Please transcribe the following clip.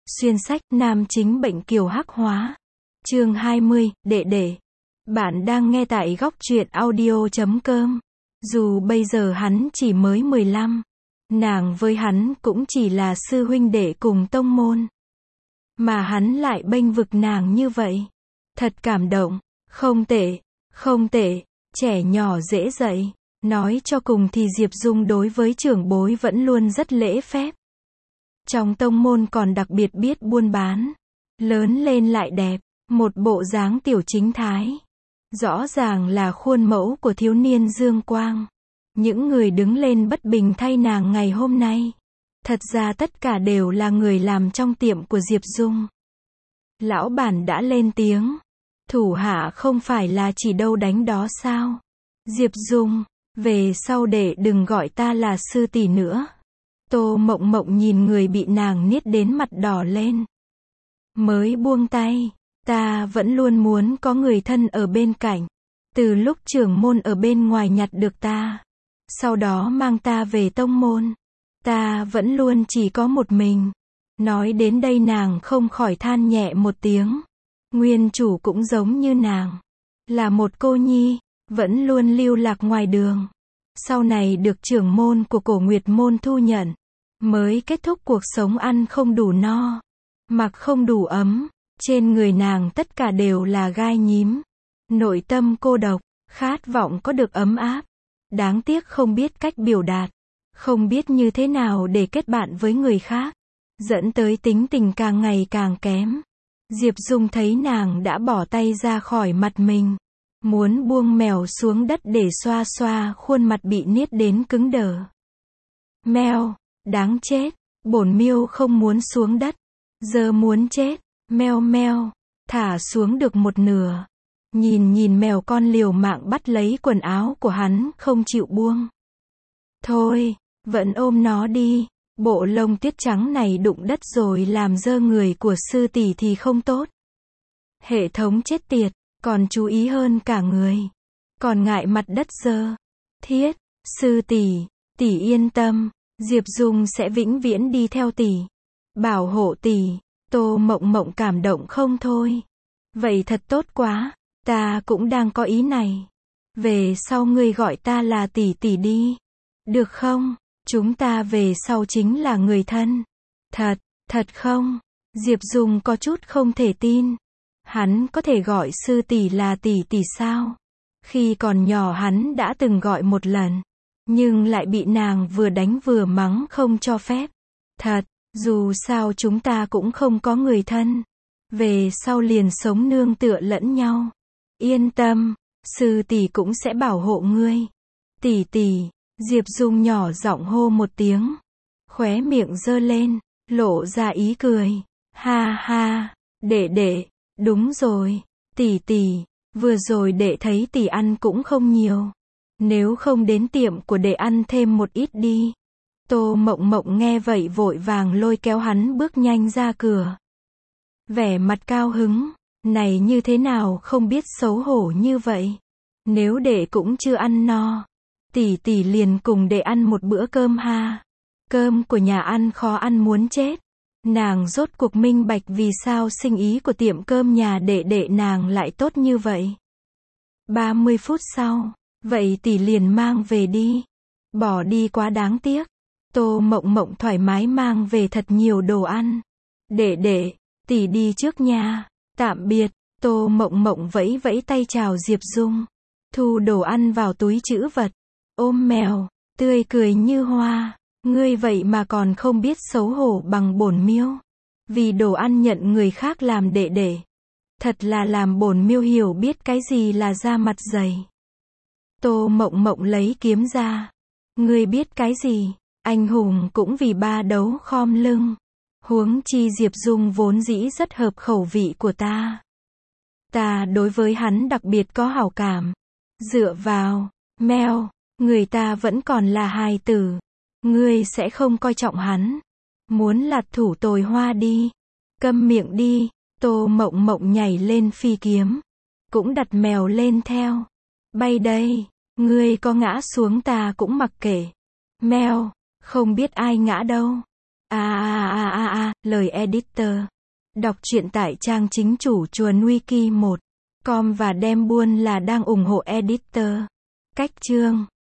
Xuyên sách, nam chính bệnh kiều hắc hóa. Chương 20, đệ đệ. Bạn đang nghe tại góc truyện audio.com. Dù bây giờ hắn chỉ mới 15, nàng với hắn cũng chỉ là sư huynh đệ cùng tông môn. Mà hắn lại bênh vực nàng như vậy. Thật cảm động, không tệ, không tệ, trẻ nhỏ dễ dạy. Nói cho cùng thì Diệp Dung đối với trưởng bối vẫn luôn rất lễ phép. Trong tông môn còn đặc biệt biết buôn bán. Lớn lên lại đẹp, một bộ dáng tiểu chính thái. Rõ ràng là khuôn mẫu của thiếu niên dương quang. Những người đứng lên bất bình thay nàng ngày hôm nay. Thật ra tất cả đều là người làm trong tiệm của Diệp Dung. Lão bản đã lên tiếng. Thủ hạ không phải là chỉ đâu đánh đó sao? Diệp Dung, về sau để đừng gọi ta là sư tỷ nữa. Tô Mộng Mộng nhìn người bị nàng niết đến mặt đỏ lên. Mới buông tay, ta vẫn luôn muốn có người thân ở bên cạnh. Từ lúc trưởng môn ở bên ngoài nhặt được ta, sau đó mang ta về tông môn, ta vẫn luôn chỉ có một mình. Nói đến đây nàng không khỏi than nhẹ một tiếng. Nguyên chủ cũng giống như nàng, là một cô nhi, vẫn luôn lưu lạc ngoài đường. Sau này được trưởng môn của Cổ Nguyệt môn thu nhận, mới kết thúc cuộc sống ăn không đủ no, mặc không đủ ấm. Trên người nàng tất cả đều là gai nhím. Nội tâm cô độc, khát vọng có được ấm áp. Đáng tiếc không biết cách biểu đạt, không biết như thế nào để kết bạn với người khác, dẫn tới tính tình càng ngày càng kém. Diệp Dung thấy nàng đã bỏ tay ra khỏi mặt mình, muốn buông mèo xuống đất để xoa xoa khuôn mặt bị niết đến cứng đờ. Mèo, đáng chết, bổn miêu không muốn xuống đất, giờ muốn chết. Meo meo, thả xuống được một nửa. Nhìn mèo con liều mạng bắt lấy quần áo của hắn, không chịu buông. Thôi, vẫn ôm nó đi. Bộ lông tuyết trắng này đụng đất rồi làm dơ người của sư tỷ thì không tốt. Hệ thống chết tiệt, còn chú ý hơn cả người. Còn ngại mặt đất dơ. Thiết, sư tỷ, tỷ yên tâm, Diệp Dung sẽ vĩnh viễn đi theo tỷ, bảo hộ tỷ. Tô Mộng Mộng cảm động không thôi. Vậy thật tốt quá, ta cũng đang có ý này. Về sau ngươi gọi ta là tỷ tỷ đi. Được không? Chúng ta về sau chính là người thân. Thật không? Diệp Dung có chút không thể tin. Hắn có thể gọi sư tỷ là tỷ tỷ sao? Khi còn nhỏ hắn đã từng gọi một lần, nhưng lại bị nàng vừa đánh vừa mắng không cho phép. Thật. Dù sao chúng ta cũng không có người thân. Về sau liền sống nương tựa lẫn nhau. Yên tâm, sư tỷ cũng sẽ bảo hộ ngươi. Tỷ tỷ, Diệp Dung nhỏ giọng hô một tiếng. Khóe miệng giơ lên, lộ ra ý cười. Ha ha, đệ, đúng rồi, tỷ tỷ, vừa rồi đệ thấy tỷ ăn cũng không nhiều. Nếu không đến tiệm của đệ ăn thêm một ít đi. Tô Mộng Mộng nghe vậy vội vàng lôi kéo hắn bước nhanh ra cửa. Vẻ mặt cao hứng, này như thế nào không biết xấu hổ như vậy. Nếu đệ cũng chưa ăn no, tỷ liền cùng đệ ăn một bữa cơm ha. Cơm của nhà ăn khó ăn muốn chết. Nàng rốt cuộc minh bạch vì sao sinh ý của tiệm cơm nhà đệ nàng lại tốt như vậy. 30 phút sau, vậy tỷ liền mang về đi. Bỏ đi quá đáng tiếc. Tô Mộng Mộng thoải mái mang về thật nhiều đồ ăn. Đệ, tỷ đi trước nha. Tạm biệt. Tô Mộng Mộng vẫy vẫy tay chào Diệp Dung. Thu đồ ăn vào túi trữ vật. Ôm mèo, tươi cười như hoa. Ngươi vậy mà còn không biết xấu hổ bằng bổn miêu. Vì đồ ăn nhận người khác làm đệ. Thật là làm bổn miêu hiểu biết cái gì là da mặt dày. Tô Mộng Mộng lấy kiếm ra. Ngươi biết cái gì? Anh hùng cũng vì ba đấu khom lưng. Huống chi Diệp Dung vốn dĩ rất hợp khẩu vị của ta. Ta đối với hắn đặc biệt có hảo cảm. Dựa vào, mèo, người ta vẫn còn là hài tử. Ngươi sẽ không coi trọng hắn. Muốn lạt thủ tồi hoa đi. Câm miệng đi. Tô Mộng Mộng nhảy lên phi kiếm. Cũng đặt mèo lên theo. Bay đây, ngươi có ngã xuống ta cũng mặc kệ. Mèo. Không biết ai ngã đâu. Lời editor. Đọc truyện tại trang chính chủ chuồn wiki 1.com và đem buôn là đang ủng hộ editor. Cách chương